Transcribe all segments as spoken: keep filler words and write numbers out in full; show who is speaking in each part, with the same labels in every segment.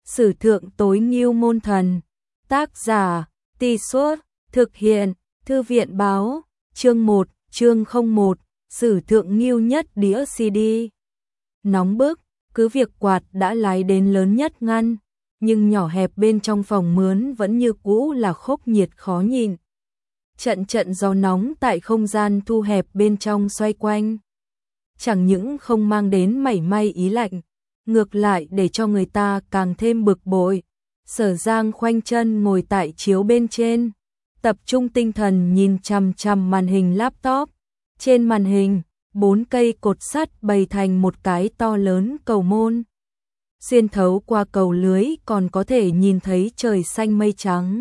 Speaker 1: Sử thượng tối ngưu môn thần. Tác giả, Tì Suốt, thực hiện, Thư viện báo, chương một, chương không một, Sử thượng ngưu nhất đĩa xê đê. Nóng bức, cứ việc quạt đã lái đến lớn nhất ngăn, nhưng nhỏ hẹp bên trong phòng mướn vẫn như cũ là khốc nhiệt khó nhịn. Trận trận gió nóng tại không gian thu hẹp bên trong xoay quanh. Chẳng những không mang đến mảy may ý lạnh, ngược lại để cho người ta càng thêm bực bội. Sở Giang khoanh chân ngồi tại chiếu bên trên, tập trung tinh thần nhìn chằm chằm màn hình laptop. Trên màn hình, bốn cây cột sắt bày thành một cái to lớn cầu môn. Xuyên thấu qua cầu lưới còn có thể nhìn thấy trời xanh mây trắng.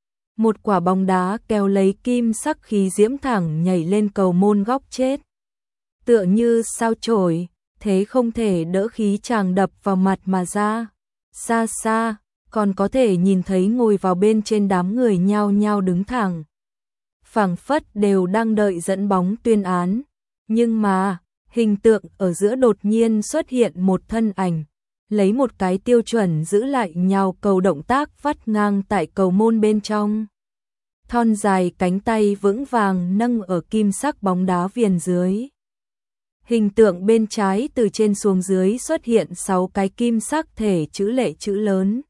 Speaker 1: Một quả bóng đá kéo lấy kim sắc khí diễm thẳng nhảy lên cầu môn góc chết. Tựa như sao chổi, thế không thể đỡ khí chàng đập vào mặt mà ra. Xa xa, còn có thể nhìn thấy ngồi vào bên trên đám người nhao nhao đứng thẳng. Phảng phất đều đang đợi dẫn bóng tuyên án. Nhưng mà, hình tượng ở giữa đột nhiên xuất hiện một thân ảnh. Lấy một cái tiêu chuẩn giữ lại nhào cầu động tác vắt ngang tại cầu môn bên trong. Thon dài cánh tay vững vàng nâng ở kim sắc bóng đá viền dưới. Hình tượng bên trái từ trên xuống dưới xuất hiện sáu cái kim sắc thể chữ lệ chữ lớn.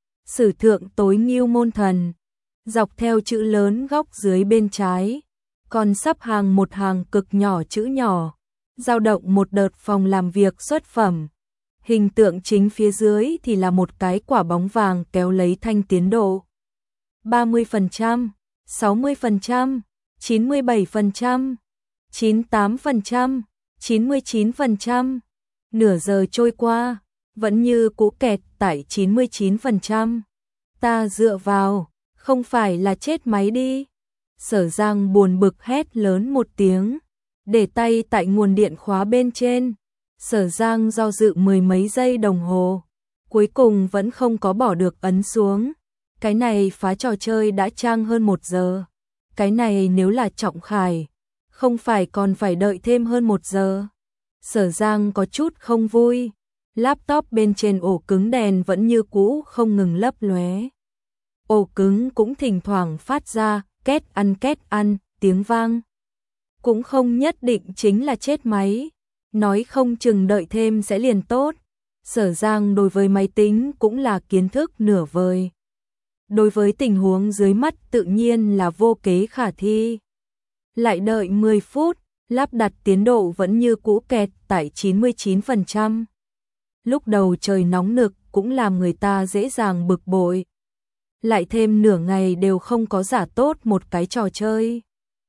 Speaker 1: Sử thượng tối ngưu môn thần. Dọc theo chữ lớn góc dưới bên trái, còn sắp hàng một hàng cực nhỏ chữ nhỏ, dao động một đợt phòng làm việc xuất phẩm. Hình tượng chính phía dưới thì là một cái quả bóng vàng kéo lấy thanh tiến độ. ba mươi phần trăm, sáu mươi phần trăm, chín mươi bảy phần trăm, chín mươi tám phần trăm, chín mươi chín phần trăm. Nửa giờ trôi qua, vẫn như cũ kẹt tại chín mươi chín phần trăm. Ta dựa vào, không phải là chết máy đi. Sở Giang buồn bực hét lớn một tiếng, để tay tại nguồn điện khóa bên trên. Sở Giang do dự mười mấy giây đồng hồ, cuối cùng vẫn không có bỏ được ấn xuống. Cái này phá trò chơi đã trang hơn một giờ. Cái này nếu là Trọng Khải, không phải còn phải đợi thêm hơn một giờ. Sở Giang có chút không vui. Laptop bên trên ổ cứng đèn vẫn như cũ không ngừng lấp lóe. Ổ cứng cũng thỉnh thoảng phát ra két ăn két ăn tiếng vang. Cũng không nhất định chính là chết máy. Nói không chừng đợi thêm sẽ liền tốt. Sở Giang đối với máy tính cũng là kiến thức nửa vời. Đối với tình huống dưới mắt tự nhiên là vô kế khả thi. Lại đợi mười phút, lắp đặt tiến độ vẫn như cũ kẹt tại chín mươi chín phần trăm. Lúc đầu trời nóng nực cũng làm người ta dễ dàng bực bội. Lại thêm nửa ngày đều không có giả tốt một cái trò chơi.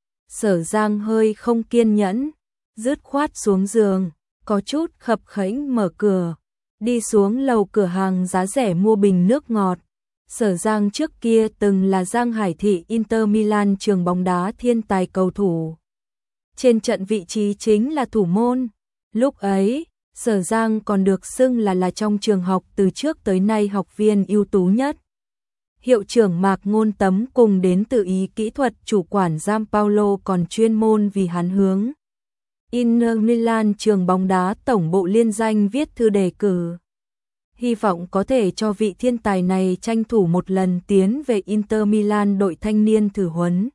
Speaker 1: Sở Giang hơi không kiên nhẫn, dứt khoát xuống giường, có chút khập khẽnh mở cửa, đi xuống lầu cửa hàng giá rẻ mua bình nước ngọt. Sở Giang trước kia từng là Giang Hải Thị Inter Milan trường bóng đá thiên tài cầu thủ. Trên trận vị trí chính là thủ môn. Lúc ấy, Sở Giang còn được xưng là là trong trường học từ trước tới nay học viên ưu tú nhất. Hiệu trưởng Mạc Ngôn Tấm cùng đến từ Ý kỹ thuật chủ quản Gianpaolo còn chuyên môn vì hắn hướng Inter Milan trường bóng đá tổng bộ liên danh viết thư đề cử. Hy vọng có thể cho vị thiên tài này tranh thủ một lần tiến về Inter Milan đội thanh niên thử huấn.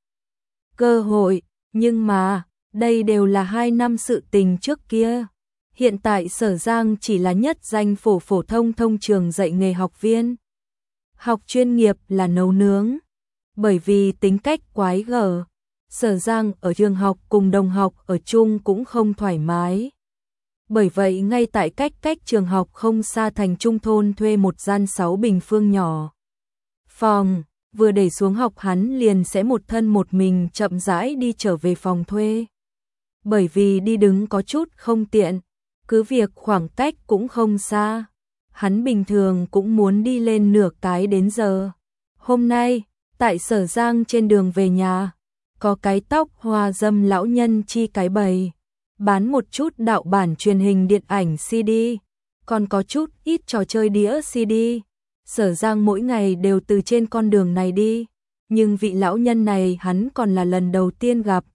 Speaker 1: Cơ hội, nhưng mà, đây đều là hai năm sự tình trước kia. Hiện tại Sở Giang chỉ là nhất danh phổ phổ thông thông trường dạy nghề học viên. Học chuyên nghiệp là nấu nướng. Bởi vì tính cách quái gở, Sở Giang ở trường học cùng đồng học ở chung cũng không thoải mái. Bởi vậy ngay tại cách cách trường học không xa thành trung thôn thuê một gian sáu bình phương nhỏ. Phòng, vừa để xuống học hắn liền sẽ một thân một mình chậm rãi đi trở về phòng thuê. Bởi vì đi đứng có chút không tiện, cứ việc khoảng cách cũng không xa. Hắn bình thường cũng muốn đi lên nửa cái đến giờ. Hôm nay, tại Sở Giang trên đường về nhà, có cái tóc hoa dâm lão nhân chi cái bầy, bán một chút đạo bản truyền hình điện ảnh xê đê, còn có chút ít trò chơi đĩa xê đê. Sở Giang mỗi ngày đều từ trên con đường này đi, nhưng vị lão nhân này hắn còn là lần đầu tiên gặp.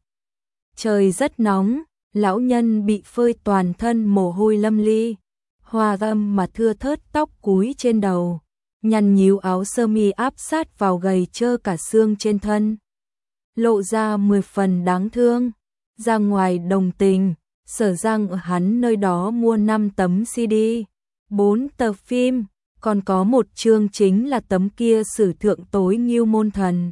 Speaker 1: Trời rất nóng, lão nhân bị phơi toàn thân mồ hôi lâm ly, hoa râm mà thưa thớt tóc cúi trên đầu, nhăn nhíu áo sơ mi áp sát vào gầy trơ cả xương trên thân, lộ ra mười phần đáng thương. Ra ngoài đồng tình, Sở Giang ở hắn nơi đó mua năm tấm xê đê, bốn tờ phim, còn có một chương chính là tấm kia Sử Thượng Tối Ngưu Môn Thần.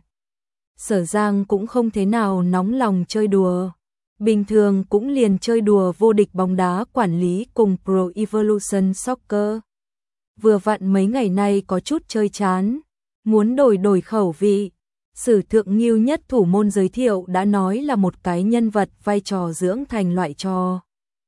Speaker 1: Sở Giang cũng không thế nào nóng lòng chơi đùa, bình thường cũng liền chơi đùa vô địch bóng đá quản lý cùng Pro Evolution Soccer. Vừa vặn mấy ngày nay có chút chơi chán, muốn đổi đổi khẩu vị. Sử Thượng Ngưu nhất thủ môn giới thiệu đã nói là một cái nhân vật vai trò dưỡng thành loại trò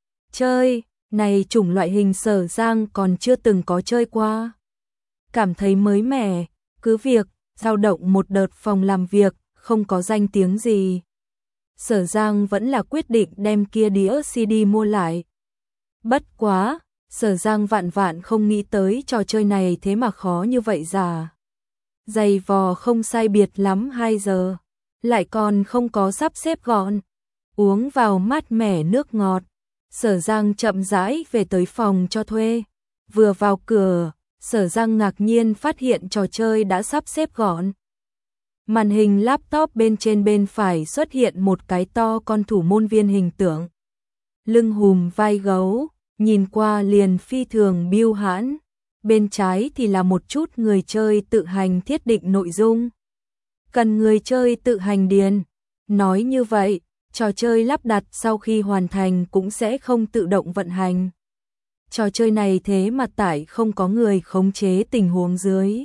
Speaker 1: chơi, này chủng loại hình Sở Giang còn chưa từng có chơi qua. Cảm thấy mới mẻ, cứ việc, dao động một đợt phòng làm việc, không có danh tiếng gì. Sở Giang vẫn là quyết định đem kia đĩa xê đê mua lại. Bất quá, Sở Giang vạn vạn không nghĩ tới trò chơi này thế mà khó như vậy già. Dày vò không sai biệt lắm hai giờ, lại còn không có sắp xếp gọn. Uống vào mát mẻ nước ngọt, Sở Giang chậm rãi về tới phòng cho thuê. Vừa vào cửa, Sở Giang ngạc nhiên phát hiện trò chơi đã sắp xếp gọn. Màn hình laptop bên trên bên phải xuất hiện một cái to con thủ môn viên hình tượng. Lưng hùm vai gấu, nhìn qua liền phi thường biêu hãn. Bên trái thì là một chút người chơi tự hành thiết định nội dung. Cần người chơi tự hành điền. Nói như vậy, trò chơi lắp đặt sau khi hoàn thành cũng sẽ không tự động vận hành. Trò chơi này thế mà tại không có người khống chế tình huống dưới.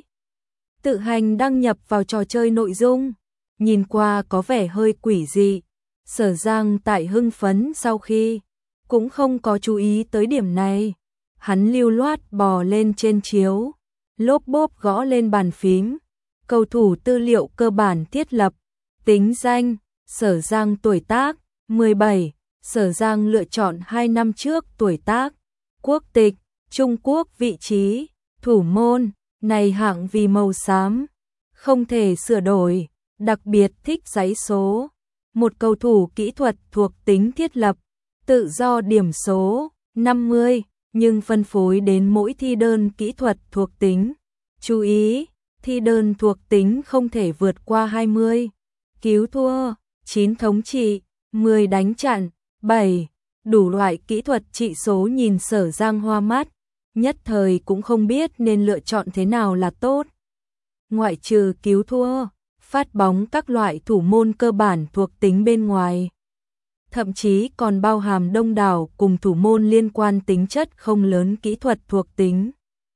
Speaker 1: Tự hành đăng nhập vào trò chơi nội dung, nhìn qua có vẻ hơi quỷ dị. Sở Giang tại hưng phấn sau khi, cũng không có chú ý tới điểm này. Hắn lưu loát bò lên trên chiếu, lốp bốp gõ lên bàn phím. Cầu thủ tư liệu cơ bản thiết lập, tính danh, Sở Giang tuổi tác, mười bảy, Sở Giang lựa chọn hai năm trước tuổi tác, quốc tịch, Trung Quốc, vị trí, thủ môn, này hạng vì màu xám, không thể sửa đổi, đặc biệt thích giấy số. Một cầu thủ kỹ thuật thuộc tính thiết lập, tự do điểm số, năm mươi, nhưng phân phối đến mỗi thi đơn kỹ thuật thuộc tính. Chú ý, thi đơn thuộc tính không thể vượt qua hai mươi. Cứu thua, chín thống trị, mười đánh chặn, bảy. Đủ loại kỹ thuật trị số nhìn Sở Giang hoa mắt, nhất thời cũng không biết nên lựa chọn thế nào là tốt. Ngoại trừ cứu thua, phát bóng các loại thủ môn cơ bản thuộc tính bên ngoài. Thậm chí còn bao hàm đông đảo cùng thủ môn liên quan tính chất không lớn kỹ thuật thuộc tính.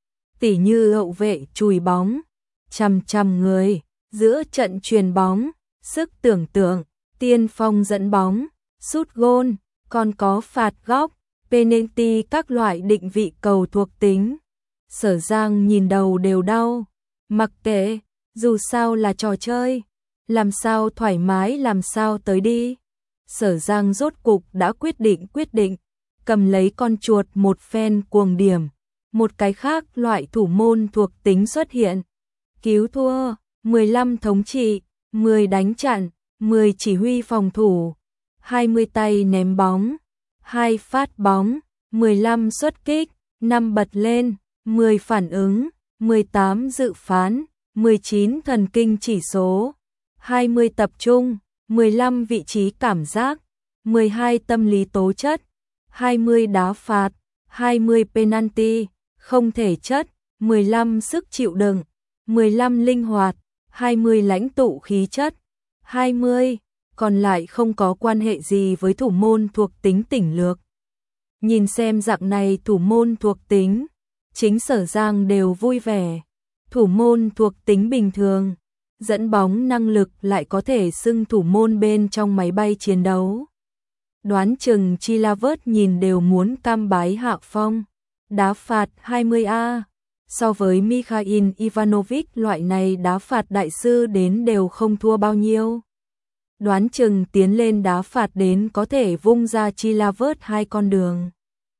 Speaker 1: Tỉ như hậu vệ chùi bóng, chằm chằm người, giữa trận chuyền bóng, sức tưởng tượng, tiên phong dẫn bóng, sút gôn, còn có phạt góc, penalty các loại định vị cầu thuộc tính. Sở Giang nhìn đầu đều đau, mặc kệ, dù sao là trò chơi, làm sao thoải mái làm sao tới đi. Sở Giang rốt cục đã quyết định quyết định, cầm lấy con chuột một phen cuồng điểm, một cái khác loại thủ môn thuộc tính xuất hiện. Cứu thua, mười lăm thống trị, mười đánh chặn, mười chỉ huy phòng thủ, hai mươi tay ném bóng, hai phát bóng, mười lăm xuất kích, năm bật lên, mười phản ứng, mười tám dự phán, mười chín thần kinh chỉ số, hai mươi tập trung, mười lăm vị trí cảm giác, mười hai tâm lý tố chất, hai mươi đá phạt, hai mươi penalty, không thể chất, mười lăm sức chịu đựng, mười lăm linh hoạt, hai mươi lãnh tụ khí chất, hai mươi, còn lại không có quan hệ gì với thủ môn thuộc tính tỉnh lược. Nhìn xem dạng này thủ môn thuộc tính, chính Sở Giang đều vui vẻ. Thủ môn thuộc tính bình thường, dẫn bóng năng lực lại có thể xưng thủ môn bên trong máy bay chiến đấu. Đoán chừng Chilavert nhìn đều muốn cam bái hạ phong. Đá phạt hai mươi A, so với Mikhail Ivanovic loại này đá phạt đại sư đến đều không thua bao nhiêu. Đoán chừng tiến lên đá phạt đến có thể vung ra Chilavert hai con đường.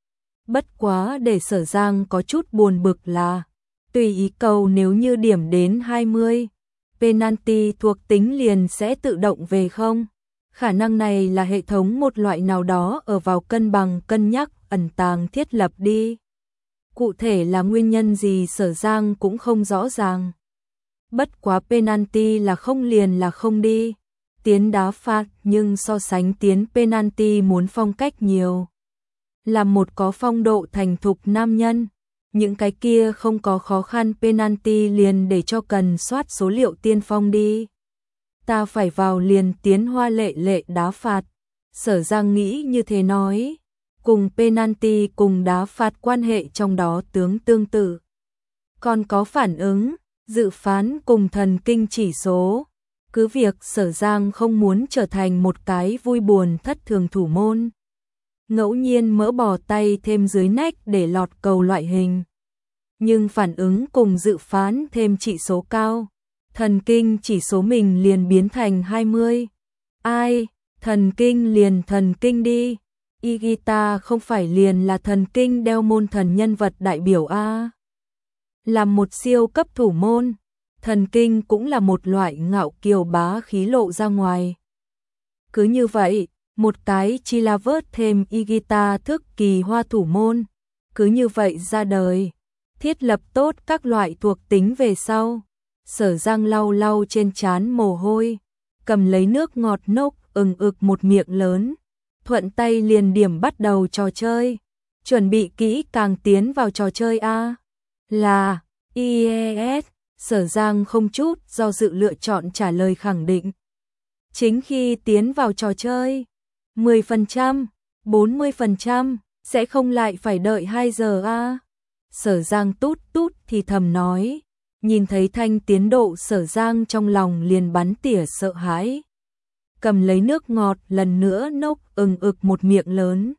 Speaker 1: Bất quá để Sở Giang có chút buồn bực là, tùy ý cầu nếu như điểm đến hai mươi, penalty thuộc tính liền sẽ tự động về không? Khả năng này là hệ thống một loại nào đó ở vào cân bằng cân nhắc ẩn tàng thiết lập đi. Cụ thể là nguyên nhân gì Sở Giang cũng không rõ ràng. Bất quá penalty là không liền là không đi. Tiến đá phạt nhưng so sánh Tiến penalty muốn phong cách nhiều. Là một có phong độ thành thục nam nhân. Những cái kia không có khó khăn penalty liền để cho cần soát số liệu tiên phong đi. Ta phải vào liền Tiến hoa lệ lệ đá phạt. Sở Giang nghĩ như thế nói. Cùng penalty cùng đá phạt quan hệ trong đó tướng tương tự. Còn có phản ứng, dự phán cùng thần kinh chỉ số. Cứ việc Sở Giang không muốn trở thành một cái vui buồn thất thường thủ môn. Ngẫu nhiên mỡ bò tay thêm dưới nách để lọt cầu loại hình. Nhưng phản ứng cùng dự phán thêm chỉ số cao. Thần kinh chỉ số mình liền biến thành hai mươi. Ai, thần kinh liền thần kinh đi. Igita không phải liền là thần kinh đeo môn thần nhân vật đại biểu A. Là một siêu cấp thủ môn. Thần kinh cũng là một loại ngạo kiều bá khí lộ ra ngoài. Cứ như vậy, một cái Chilavert thêm Igita thức kỳ hoa thủ môn. Cứ như vậy ra đời. Thiết lập tốt các loại thuộc tính về sau. Sở Giang lau lau trên trán mồ hôi. Cầm lấy nước ngọt nốc ừng ực một miệng lớn. Thuận tay liền điểm bắt đầu trò chơi. Chuẩn bị kỹ càng tiến vào trò chơi A. Là i e s. Sở Giang không chút do dự lựa chọn trả lời khẳng định. Chính khi tiến vào trò chơi, mười phần trăm, bốn mươi phần trăm, sẽ không lại phải đợi hai giờ a. Sở Giang tút tút thì thầm nói, nhìn thấy thanh tiến độ Sở Giang trong lòng liền bắn tỉa sợ hãi. Cầm lấy nước ngọt lần nữa nốc ừng ực một miệng lớn.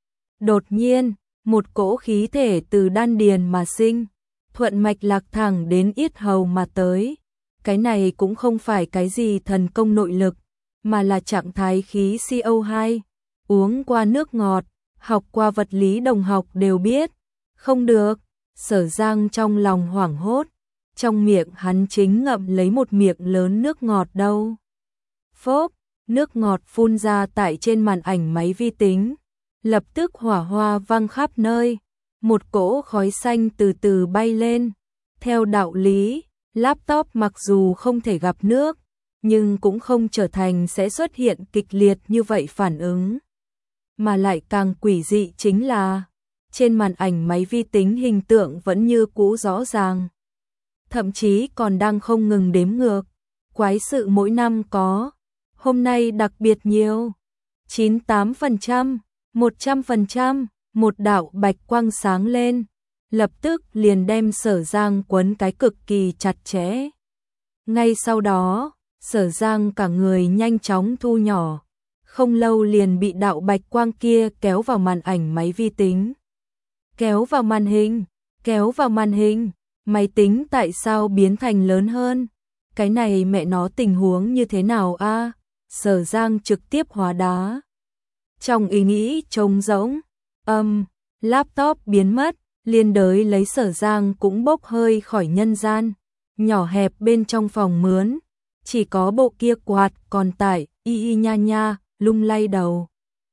Speaker 1: Đột nhiên, một cỗ khí thể từ đan điền mà sinh. Thuận mạch lạc thẳng đến yết hầu mà tới. Cái này cũng không phải cái gì thần công nội lực, mà là trạng thái khí xê o hai. Uống qua nước ngọt, học qua vật lý đồng học đều biết. Không được, Sở Giang trong lòng hoảng hốt. Trong miệng hắn chính ngậm lấy một miệng lớn nước ngọt đâu. Phốp, nước ngọt phun ra tại trên màn ảnh máy vi tính. Lập tức hỏa hoa văng khắp nơi. Một cỗ khói xanh từ từ bay lên. Theo đạo lý, laptop mặc dù không thể gặp nước, nhưng cũng không trở thành sẽ xuất hiện kịch liệt như vậy phản ứng. Mà lại càng quỷ dị chính là, trên màn ảnh máy vi tính hình tượng vẫn như cũ rõ ràng. Thậm chí còn đang không ngừng đếm ngược. Quái sự mỗi năm có, hôm nay đặc biệt nhiều. chín mươi tám phần trăm, một trăm phần trăm. Một đạo bạch quang sáng lên, lập tức liền đem Sở Giang quấn cái cực kỳ chặt chẽ. Ngay sau đó, Sở Giang cả người nhanh chóng thu nhỏ, không lâu liền bị đạo bạch quang kia kéo vào màn ảnh máy vi tính. Kéo vào màn hình, kéo vào màn hình, máy tính tại sao biến thành lớn hơn? Cái này mẹ nó tình huống như thế nào a? Sở Giang trực tiếp hóa đá. Trong ý nghĩ trống rỗng, âm, um, laptop biến mất, liên đới lấy Sở Giang cũng bốc hơi khỏi nhân gian, nhỏ hẹp bên trong phòng mướn, chỉ có bộ kia quạt còn tại, y y nha nha, lung lay đầu.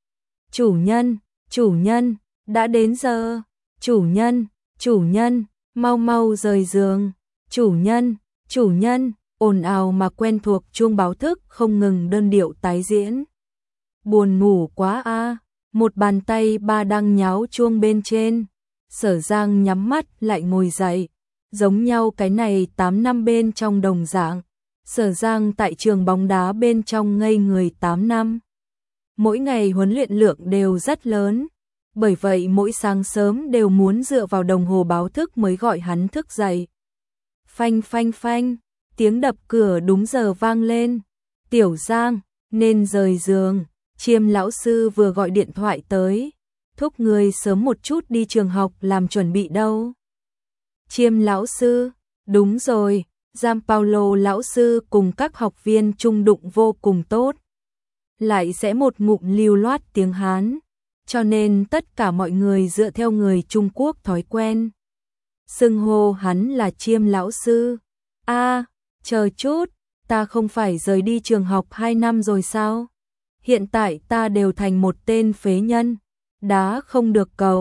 Speaker 1: Chủ nhân, chủ nhân, đã đến giờ, chủ nhân, chủ nhân, mau mau rời giường, chủ nhân, chủ nhân, ồn ào mà quen thuộc chuông báo thức không ngừng đơn điệu tái diễn. Buồn ngủ quá a. Một bàn tay ba đang nháo chuông bên trên. Sở Giang nhắm mắt lại ngồi dậy. Giống nhau cái này tám năm bên trong đồng dạng. Sở Giang tại trường bóng đá bên trong ngây người tám năm. Mỗi ngày huấn luyện lượng đều rất lớn. Bởi vậy mỗi sáng sớm đều muốn dựa vào đồng hồ báo thức mới gọi hắn thức dậy. Phanh phanh phanh, tiếng đập cửa đúng giờ vang lên. Tiểu Giang, nên rời giường. Chiêm lão sư vừa gọi điện thoại tới, thúc người sớm một chút đi trường học làm chuẩn bị đâu. Chiêm lão sư, đúng rồi, Gianpaolo lão sư cùng các học viên trung đụng vô cùng tốt. Lại sẽ một ngụm lưu loát tiếng Hán, cho nên tất cả mọi người dựa theo người Trung Quốc thói quen. Xưng hô hắn là Chiêm lão sư. A, chờ chút, ta không phải rời đi trường học hai năm rồi sao? Hiện tại ta đều thành một tên phế nhân, đá không được cầu,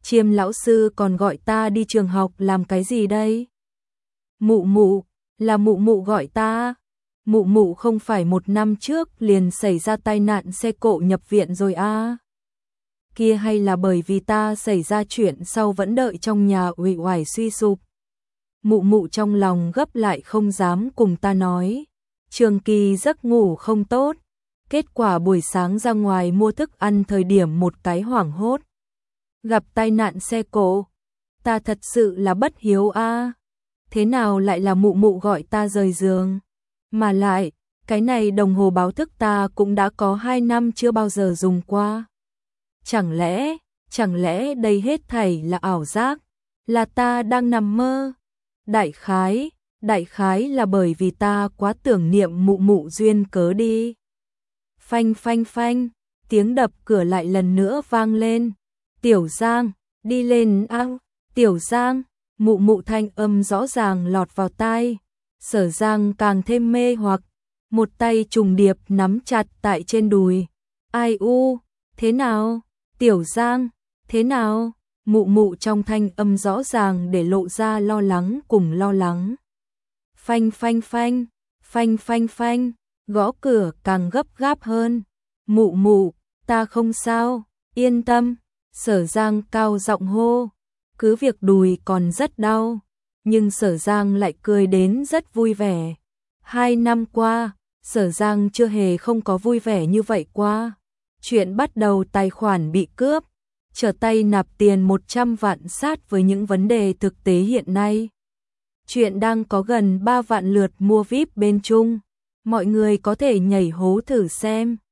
Speaker 1: Chiêm lão sư còn gọi ta đi trường học làm cái gì đây? Mụ mụ, là mụ mụ gọi ta. Mụ mụ không phải một năm trước liền xảy ra tai nạn xe cộ nhập viện rồi à? Kia hay là bởi vì ta xảy ra chuyện sau vẫn đợi trong nhà uể oải suy sụp. Mụ mụ trong lòng gấp lại không dám cùng ta nói. Trường Kỳ giấc ngủ không tốt. Kết quả buổi sáng ra ngoài mua thức ăn thời điểm một cái hoảng hốt. Gặp tai nạn xe cộ. Ta thật sự là bất hiếu a. À. Thế nào lại là mụ mụ gọi ta rời giường? Mà lại, cái này đồng hồ báo thức ta cũng đã có hai năm chưa bao giờ dùng qua. Chẳng lẽ, chẳng lẽ đây hết thảy là ảo giác, là ta đang nằm mơ? Đại khái, đại khái là bởi vì ta quá tưởng niệm mụ mụ duyên cớ đi. Phanh phanh phanh, tiếng đập cửa lại lần nữa vang lên. Tiểu Giang, đi lên ao. Tiểu Giang, mụ mụ thanh âm rõ ràng lọt vào tai. Sở Giang càng thêm mê hoặc, một tay trùng điệp nắm chặt tại trên đùi. Ai u, thế nào? Tiểu Giang, thế nào? Mụ mụ trong thanh âm rõ ràng để lộ ra lo lắng cùng lo lắng. Phanh phanh phanh, phanh phanh phanh, gõ cửa càng gấp gáp hơn. Mụ mụ, ta không sao, yên tâm. Sở Giang cao giọng hô, cứ việc đùi còn rất đau, nhưng Sở Giang lại cười đến rất vui vẻ. Hai năm qua, Sở Giang chưa hề không có vui vẻ như vậy qua. Chuyện bắt đầu tài khoản bị cướp, trở tay nạp tiền một trăm vạn sát với những vấn đề thực tế hiện nay. Chuyện đang có gần ba vạn lượt mua vi ai pi bên Trung, mọi người có thể nhảy hố thử xem.